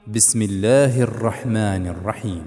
بسم الله الرحمن الرحيم.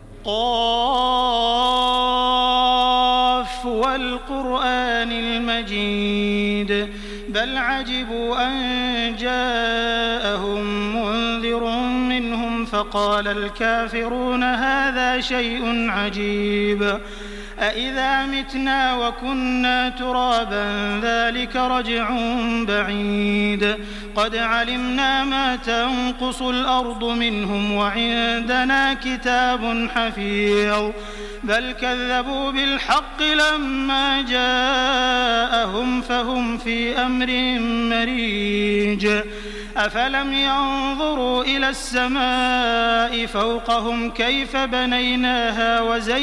قاف والقرآن المجيد بل عجبوا أن جاءهم منذر منهم فقال الكافرون هذا شيء عجيب أإذا متنا وكنا ترابا ذلك رجع بعيد قد علمنا ما تنقص الأرض منهم وعندنا كتاب حفيظ بل كذبوا بالحق لما جاءهم فهم في أمر مريج أفلم ينظروا إلى السماء فوقهم كيف بنيناها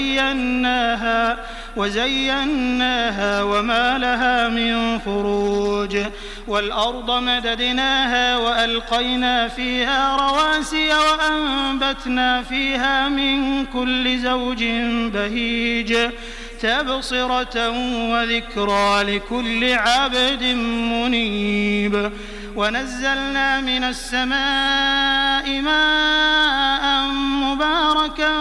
وزيناها وما لها من فروج والأرض مددناها وألقينا فيها رواسي وأنبتنا فيها من كل زوج بهيج تبصرة وذكرى لكل عبد منيب ونزلنا من السماء ماء مباركا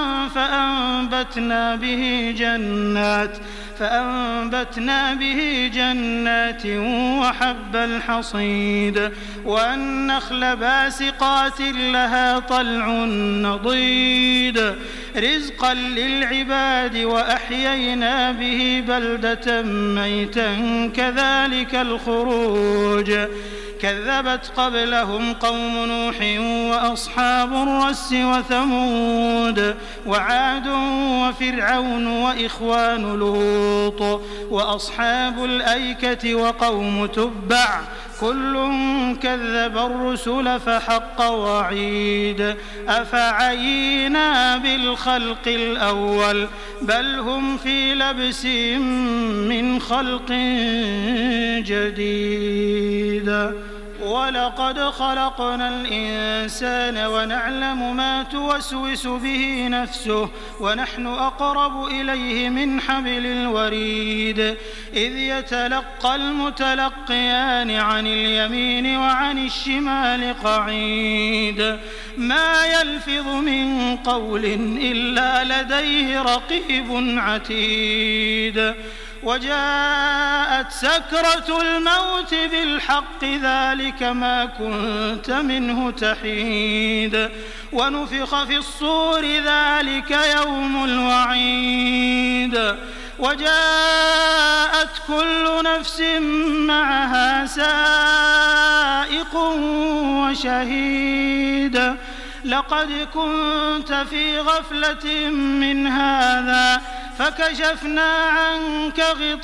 فأنبتنا به جنات وحب الحصيد والنخل باسقات لها طلع نضيد رزقا للعباد وأحيينا به بلدة ميتا كذلك الخروج كذبت قبلهم قوم نوح وأصحاب الرس وثمود وعاد وفرعون وإخوان لوط وأصحاب الأيكة وقوم تبع كل كذب الرسل فحق وعيد أفعينا بالخلق الأول بل هم في لبس من خلق جديد ولقد خلقنا الإنسان ونعلم ما توسوس به نفسه ونحن أقرب إليه من حبل الوريد إذ يتلقى المتلقيان عن اليمين وعن الشمال قعيد ما يلفظ من قول إلا لديه رقيب عتيد وجاءت سكرة الموت بالحق ذلك ما كنت منه تحيد ونفخ في الصور ذلك يوم الوعيد وجاءت كل نفس معها سائق وشهيد لقد كنت في غفلة من هذا فكشفنا عنك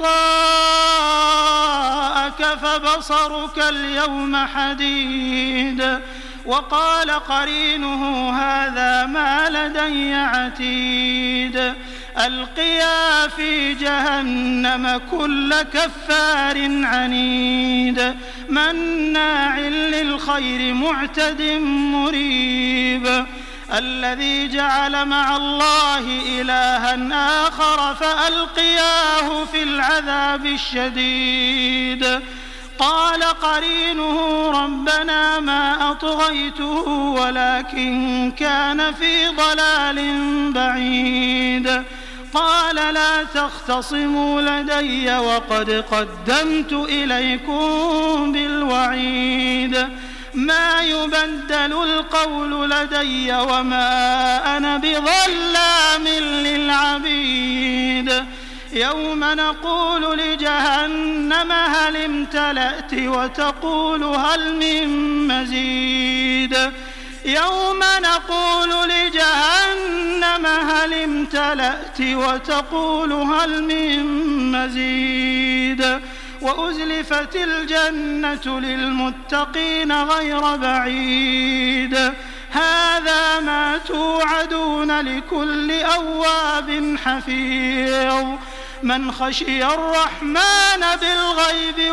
غطاءك فبصرك اليوم حديد وقال قرينه هذا ما لدي عتيد ألقيا في جهنم كل كفار عنيد مناع للخير معتد مريب الذي جعل مع الله إلها آخر فألقياه في العذاب الشديد قال قرينه ربنا ما أطغيته ولكن كان في ضلال بعيد قال لا تختصموا لدي وقد قدمت إليكم بالوعيد ما يبدل القول لدي وما أنا بظلام للعبيد يوم نقول لجهنم هل امتلأت وتقول هل من مزيد يوم نقول لجهنم هل امتلأت وتقول هل من مزيد وأزلفت الجنة للمتقين غير بعيد هذا ما توعدون لكل أواب حفيظ من خشي الرحمن بالغيب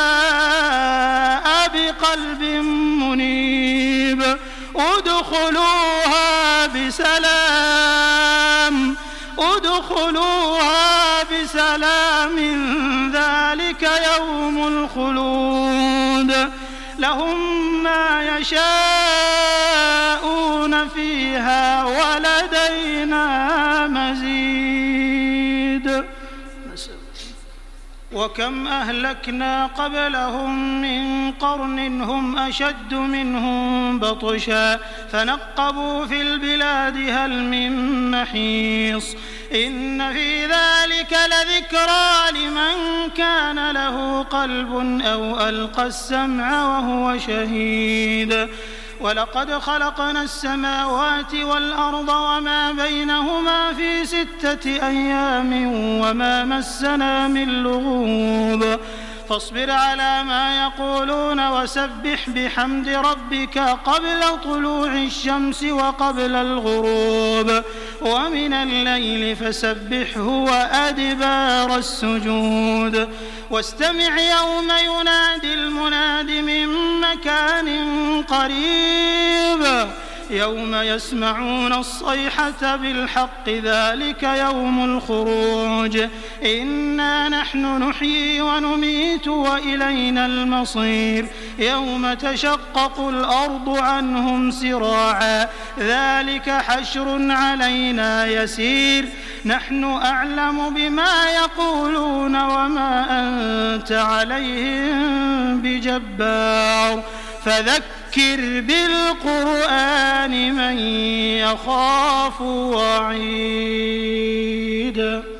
وجاء بقلب منيب ادخلوها بسلام ذلك يوم الخلود لهم ما يشاءون فيها ولدينا مزيد. وكم أهلكنا قبلهم من قرن هم أشد منهم بطشا فنقبوا في البلاد هل من محيص. إن في ذلك لذكرى لمن كان له قلب أو ألقى السمع وهو شهيد. ولقد خلقنا السماوات والأرض وما بينهما في 6 أيام وما مسنا من لغوب. فاصبر على ما يقولون وسبح بحمد ربك قبل طلوع الشمس وقبل الغروب ومن الليل فسبحه وأدبار السجود. واستمع يوم ينادي المناد من مكان قريب يوم يسمعون الصيحة بالحق ذلك يوم الخروج. إنا نحن نحيي ونميت وإلينا المصير. يوم تشقق الأرض عنهم سراعا ذلك حشر علينا يسير. نحن أعلم بما يقولون وما أنت عليهم بجبار. فذكر بالقرآن من يخاف وعيد.